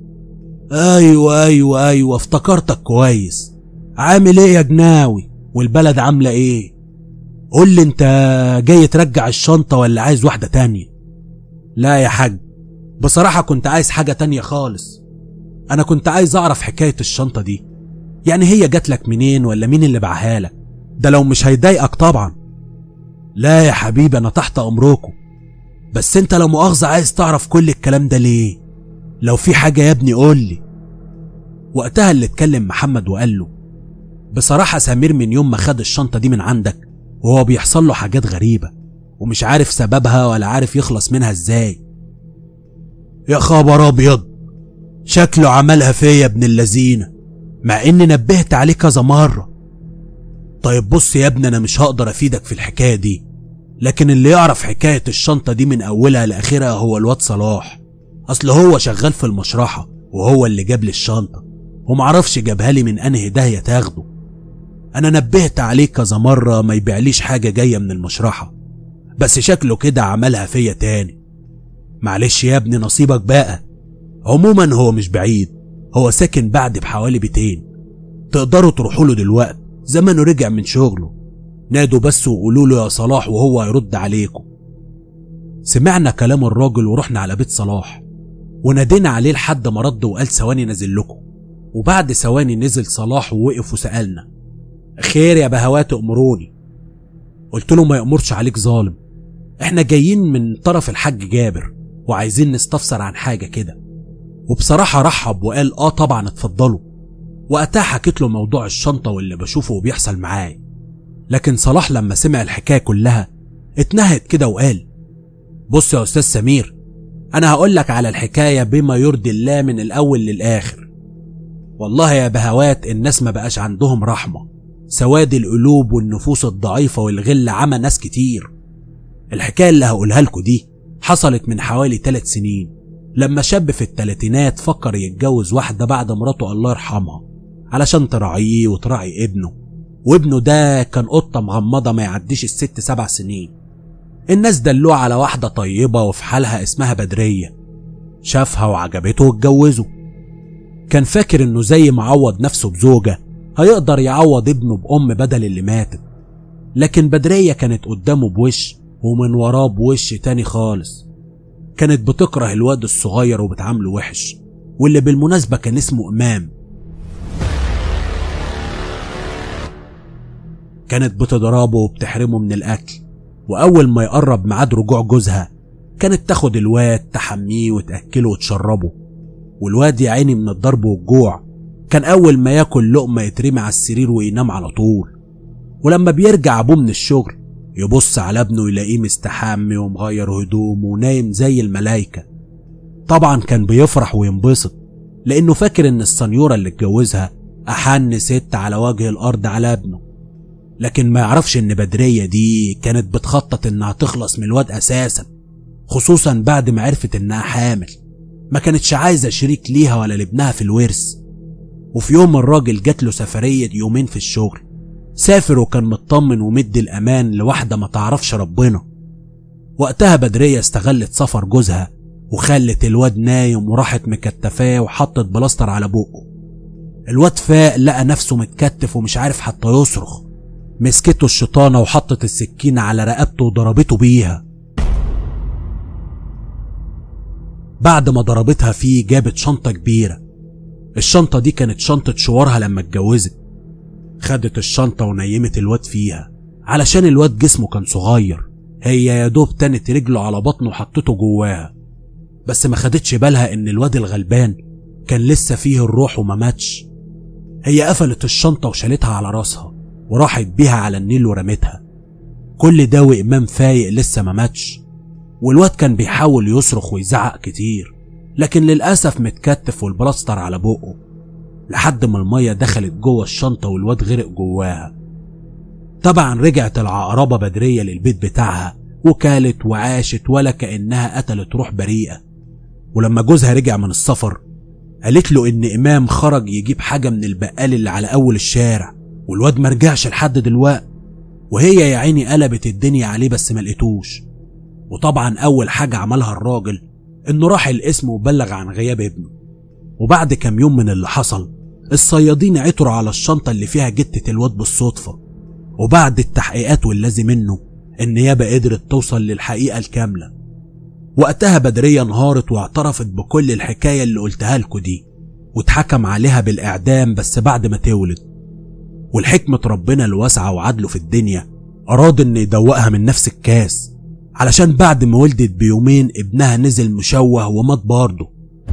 ايوه افتكرتك كويس. عامل ايه يا جناوي والبلد عاملة ايه؟ قول لي انت جاي ترجع الشنطة ولا عايز واحدة تانية؟ لا يا حاج بصراحة كنت عايز حاجة تانية خالص، انا كنت عايز اعرف حكاية الشنطة دي، يعني هي جات لك منين ولا مين اللي باعها لك؟ ده لو مش هيضايقك طبعا. لا يا حبيبي انا تحت امركم، بس انت لو مؤاخذة عايز تعرف كل الكلام ده ليه؟ لو في حاجة يا ابني قول لي. وقتها اللي اتكلم محمد وقال له بصراحة سمير من يوم ما خد الشنطة دي من عندك وهو بيحصل له حاجات غريبة ومش عارف سببها ولا عارف يخلص منها ازاي. يا خبر ابيض، شكله عملها فيا ابن اللذينة مع اني نبهت عليه كذا مرة. طيب بص يا ابني انا مش هقدر افيدك في الحكاية دي، لكن اللي يعرف حكاية الشنطة دي من اولها لاخرها هو الواد صلاح، اصل هو شغال في المشرحة وهو اللي جاب لي الشنطة ومعرفش جابها لي من انهي داهية تاخده. انا نبهت عليه كذا مرة ما يبيعليش حاجة جاية من المشرحة، بس شكله كده عملها فيا تاني. معلش يا ابني نصيبك بقى. عموما هو مش بعيد، هو ساكن بعد بحوالي بيتين، تقدروا تروحوا له دلوقتي زمانه رجع من شغله، نادوا بس وقولوا له يا صلاح وهو هيرد عليكم. سمعنا كلام الراجل ورحنا على بيت صلاح ونادينا عليه لحد ما رد وقال ثواني نازل لكم. وبعد ثواني نزل صلاح ووقف وسألنا خير يا بهوات امروني. قلت له ما يأمرش عليك ظالم، احنا جايين من طرف الحاج جابر وعايزين نستفسر عن حاجة كده. وبصراحة رحب وقال طبعا اتفضلوا. وقتها حكيت له موضوع الشنطة واللي بشوفه وبيحصل معاي، لكن صلاح لما سمع الحكاية كلها اتنهد كده وقال بص يا استاذ سمير، انا هقول لك على الحكاية بما يرضي الله من الاول للاخر. والله يا بهوات الناس ما بقاش عندهم رحمة، سواد القلوب والنفوس الضعيفة والغل عمى ناس كتير. الحكاية اللي هقولها لكم دي حصلت من حوالي 3 سنين، لما شاب في الثلاثينات فكر يتجوز واحدة بعد مراته الله يرحمها علشان تراعيه وتراعي ابنه، وابنه ده كان قطة مغمضة ما يعديش ال6 7 سنين. الناس دلوه على واحدة طيبة وفي حالها اسمها بدرية، شافها وعجبته واتجوزه. كان فاكر انه زي ما عوض نفسه بزوجة هيقدر يعوض ابنه بأم بدل اللي ماتت، لكن بدرية كانت قدامه بوش ومن وراه بوش تاني خالص. كانت بتكره الواد الصغير وبتعامله وحش، واللي بالمناسبة كان اسمه إمام. كانت بتضربه وبتحرمه من الأكل، وأول ما يقرب ميعاد رجوع جوزها كانت تاخد الواد تحميه وتأكله وتشربه. والواد يا عيني من الضرب والجوع كان أول ما ياكل لقمة يترمي على السرير وينام على طول. ولما بيرجع أبوه من الشغل يبص على ابنه يلاقيه مستحمي ومغير هدومه ونايم زي الملايكة. طبعا كان بيفرح وينبسط لأنه فاكر إن السنيورة اللي اتجوزها أحن ست على وجه الأرض على ابنه، لكن ما يعرفش إن بدرية دي كانت بتخطط إنها تخلص من الواد أساسا، خصوصا بعد ما عرفت إنها حامل. ما كانتش عايزة شريك ليها ولا لابنها في الورث. وفي يوم الراجل جات له سفرية يومين في الشغل، سافر وكان مطمن ومدي الأمان لواحدة ما تعرفش ربنا. وقتها بدرية استغلت سفر جوزها وخلت الواد نايم وراحت مكتفاه وحطت بلاستر على بقه. الواد فاق لقى نفسه متكتف ومش عارف حتى يصرخ. مسكته الشيطانة وحطت السكينة على رقبته وضربته بيها. بعد ما ضربتها فيه جابت شنطة كبيرة. الشنطة دي كانت شنطة شوارها لما اتجوزت. خدت الشنطة ونيمت الواد فيها علشان الواد جسمه كان صغير، هي يا دوب تنت رجله على بطنه وحطته جواها. بس ما خدتش بالها ان الواد الغلبان كان لسه فيه الروح وما ماتش. هي قفلت الشنطة وشالتها على راسها وراحت بيها على النيل ورمتها. كل ده وإمام فايق لسه ما ماتش. والواد كان بيحاول يصرخ ويزعق كتير، لكن للأسف متكتف والبلاستر على بقه، لحد ما المية دخلت جوه الشنطة والواد غرق جواها. طبعا رجعت العقربة بدرية للبيت بتاعها وكالت وعاشت ولا كأنها قتلت روح بريئة. ولما جوزها رجع من السفر قالت له ان إمام خرج يجيب حاجة من البقال اللي على اول الشارع، والواد مرجعش لحد دلوقتي. وهي يا عيني قلبت الدنيا عليه بس ملقتوش. وطبعا اول حاجة عملها الراجل انه راح القسم وبلغ عن غياب ابنه. وبعد كام يوم من اللي حصل الصيادين عثروا على الشنطة اللي فيها جتة الواد بالصدفة. وبعد التحقيقات واللازم منه النيابة قدرت توصل للحقيقة الكاملة. وقتها بدرية انهارت واعترفت بكل الحكاية اللي قلتها لكم دي، واتحكم عليها بالإعدام بس بعد ما تولد. والحكمة ربنا الواسعة وعدله في الدنيا أراد إن يدوقها من نفس الكاس، علشان بعد ما ولدت بيومين ابنها نزل مشوه ومات برضه.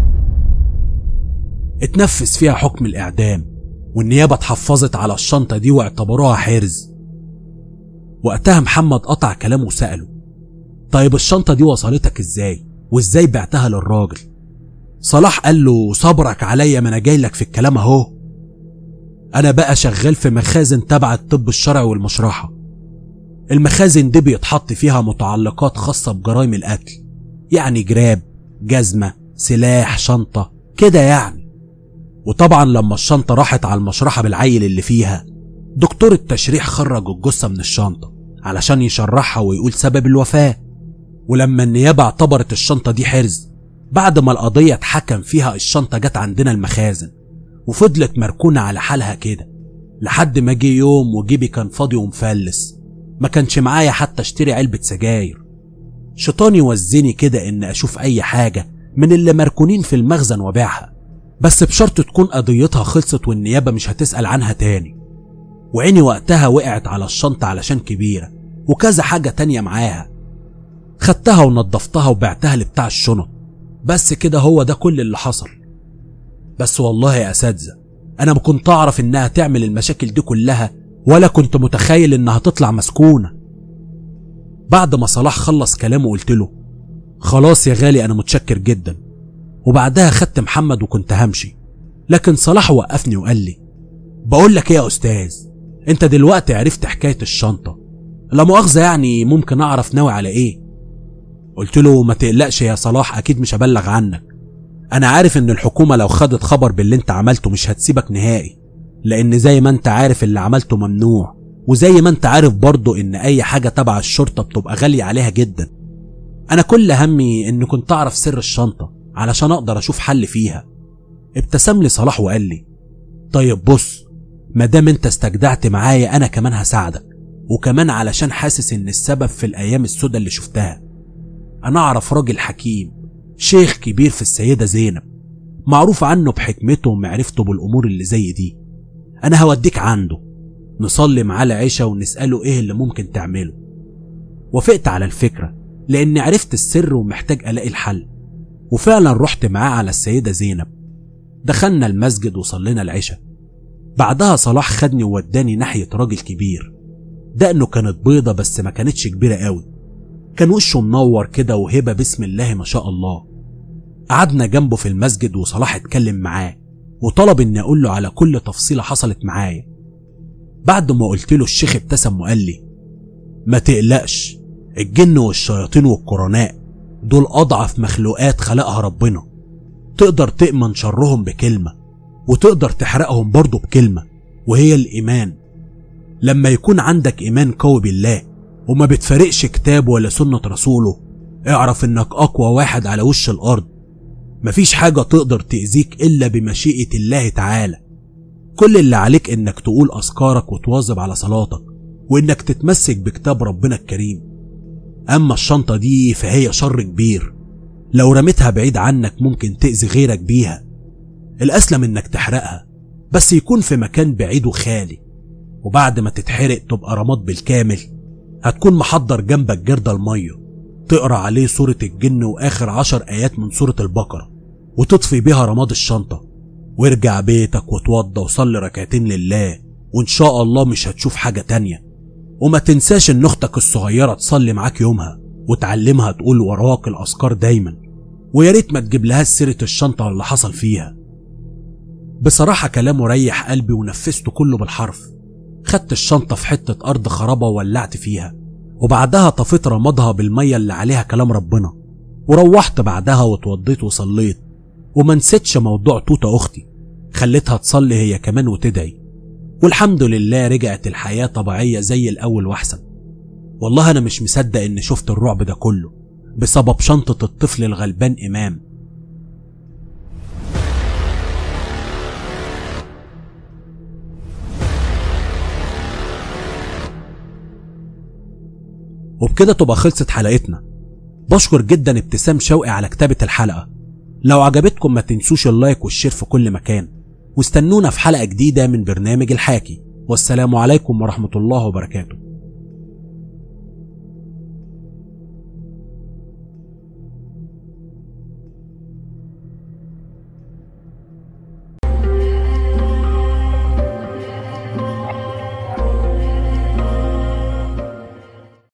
اتنفذ فيها حكم الإعدام، والنيابة اتحفظت على الشنطة دي واعتبروها حرز. وقتها محمد قطع كلامه وسأله: طيب الشنطة دي وصلتك ازاي؟ وازاي بعتها للراجل؟ صلاح قال له: صبرك عليا، ما انا جاي لك في الكلام اهو. انا بقى شغال في مخازن تبع الطب الشرعي والمشرحة. المخازن دي بيتحط فيها متعلقات خاصة بجرائم القتل، يعني جراب، جزمة، سلاح، شنطة كده يعني. وطبعا لما الشنطة راحت على المشرحة بالعيل اللي فيها، دكتور التشريح خرج الجثة من الشنطة علشان يشرحها ويقول سبب الوفاة. ولما النيابة اعتبرت الشنطة دي حرز، بعد ما القضية اتحكم فيها الشنطة جت عندنا المخازن وفضلت مركونة على حالها كده لحد ما جه يوم وجيبي كان فاضي ومفلس، ما كانش معايا حتى اشتري علبة سجاير. شيطاني وزني كده ان اشوف اي حاجة من اللي مركونين في المخزن وبيعها، بس بشرط تكون قضيتها خلصت والنيابة مش هتسأل عنها تاني. وعيني وقتها وقعت على الشنطة علشان كبيرة وكذا حاجة تانية معاها. خدتها ونضفتها وبعتها لبتاع الشنط، بس كده هو ده كل اللي حصل. بس والله يا أساتذة أنا ما كنت أعرف إنها تعمل المشاكل دي كلها، ولا كنت متخيل إنها تطلع مسكونة. بعد ما صلاح خلص كلامه قلت له: خلاص يا غالي أنا متشكر جدا. وبعدها خدت محمد وكنت همشي، لكن صلاح وقفني وقال لي: بقول لك ايه يا أستاذ، انت دلوقتي عرفت حكاية الشنطة، لا مؤاخذة يعني ممكن أعرف ناوي على ايه؟ قلت له: ما تقلقش يا صلاح، أكيد مش هبلغ عنك. أنا عارف إن الحكومة لو خدت خبر باللي انت عملته مش هتسيبك نهائي، لأن زي ما انت عارف اللي عملته ممنوع وزي ما انت عارف برضو ان اي حاجة تبع الشرطة بتبقى غالية عليها جدا. انا كل همي ان كنت اعرف سر الشنطة علشان اقدر اشوف حل فيها. ابتسم لي صلاح وقال لي طيب بص، مادام انت استجدعت معايا انا كمان هساعدك، وكمان علشان حاسس ان السبب في الايام السوداء اللي شفتها. انا اعرف راجل حكيم، شيخ كبير في السيدة زينب، معروف عنه بحكمته ومعرفته بالامور اللي زي دي. انا هوديك عنده نصلي معاه العشاء ونسأله ايه اللي ممكن تعمله. وافقت على الفكرة لاني عرفت السر ومحتاج الاقي الحل، وفعلا رحت معاه على السيدة زينب. دخلنا المسجد وصلينا العشاء. بعدها صلاح خدني ووداني ناحية راجل كبير، دقنه كانت بيضة بس ما كانتش كبيرة قوي، كان وشه منور كده وهبة بسم الله ما شاء الله. قعدنا جنبه في المسجد وصلاح اتكلم معاه وطلب اني اقول له على كل تفصيلة حصلت معايا. بعد ما قلت له الشيخ ابتسم وقال لي ما تقلقش، الجن والشياطين والقرناء دول اضعف مخلوقات خلقها ربنا، تقدر تأمن شرهم بكلمة وتقدر تحرقهم برضو بكلمة، وهي الإيمان. لما يكون عندك إيمان قوي بالله وما بتفارقش كتاب ولا سنة رسوله، اعرف انك اقوى واحد على وش الارض. مفيش حاجة تقدر تأذيك الا بمشيئة الله تعالى. كل اللي عليك انك تقول اذكارك وتواظب على صلاتك، وانك تتمسك بكتاب ربنا الكريم. اما الشنطة دي فهي شر كبير، لو رميتها بعيد عنك ممكن تأذي غيرك بيها. الاسلم انك تحرقها، بس يكون في مكان بعيد وخالي، وبعد ما تتحرق تبقى رماد بالكامل. هتكون محضر جنبك جردل المية تقرأ عليه سورة الجن واخر 10 آيات من سورة البقرة، وتطفي بيها رماد الشنطة، وارجع بيتك وتوضى وصلي ركعتين لله، وان شاء الله مش هتشوف حاجة تانية. وما تنساش ان اختك الصغيرة تصلي معاك يومها وتعلمها تقول وراك الاذكار دايما، ويا ريت ما تجيب لها سيرة الشنطة واللي حصل فيها. بصراحة كلامه ريح قلبي ونفذته كله بالحرف. خدت الشنطة في حتة ارض خرابة وولعت فيها، وبعدها طفيت رمادها بالمية اللي عليها كلام ربنا، وروحت بعدها واتوضيت وصليت. وما نسيتش موضوع توتة اختي، خليتها تصلي هي كمان وتدعي، والحمد لله رجعت الحياة طبيعية زي الاول واحسن. والله انا مش مصدق ان شفت الرعب ده كله بسبب شنطة الطفل الغلبان امام. وبكده تبقى خلصت حلقتنا. بشكر جدا ابتسام شوقي على كتابة الحلقة. لو عجبتكم ما تنسوش اللايك والشير في كل مكان، واستنونا في حلقة جديدة من برنامج الحاكي. والسلام عليكم ورحمة الله وبركاته.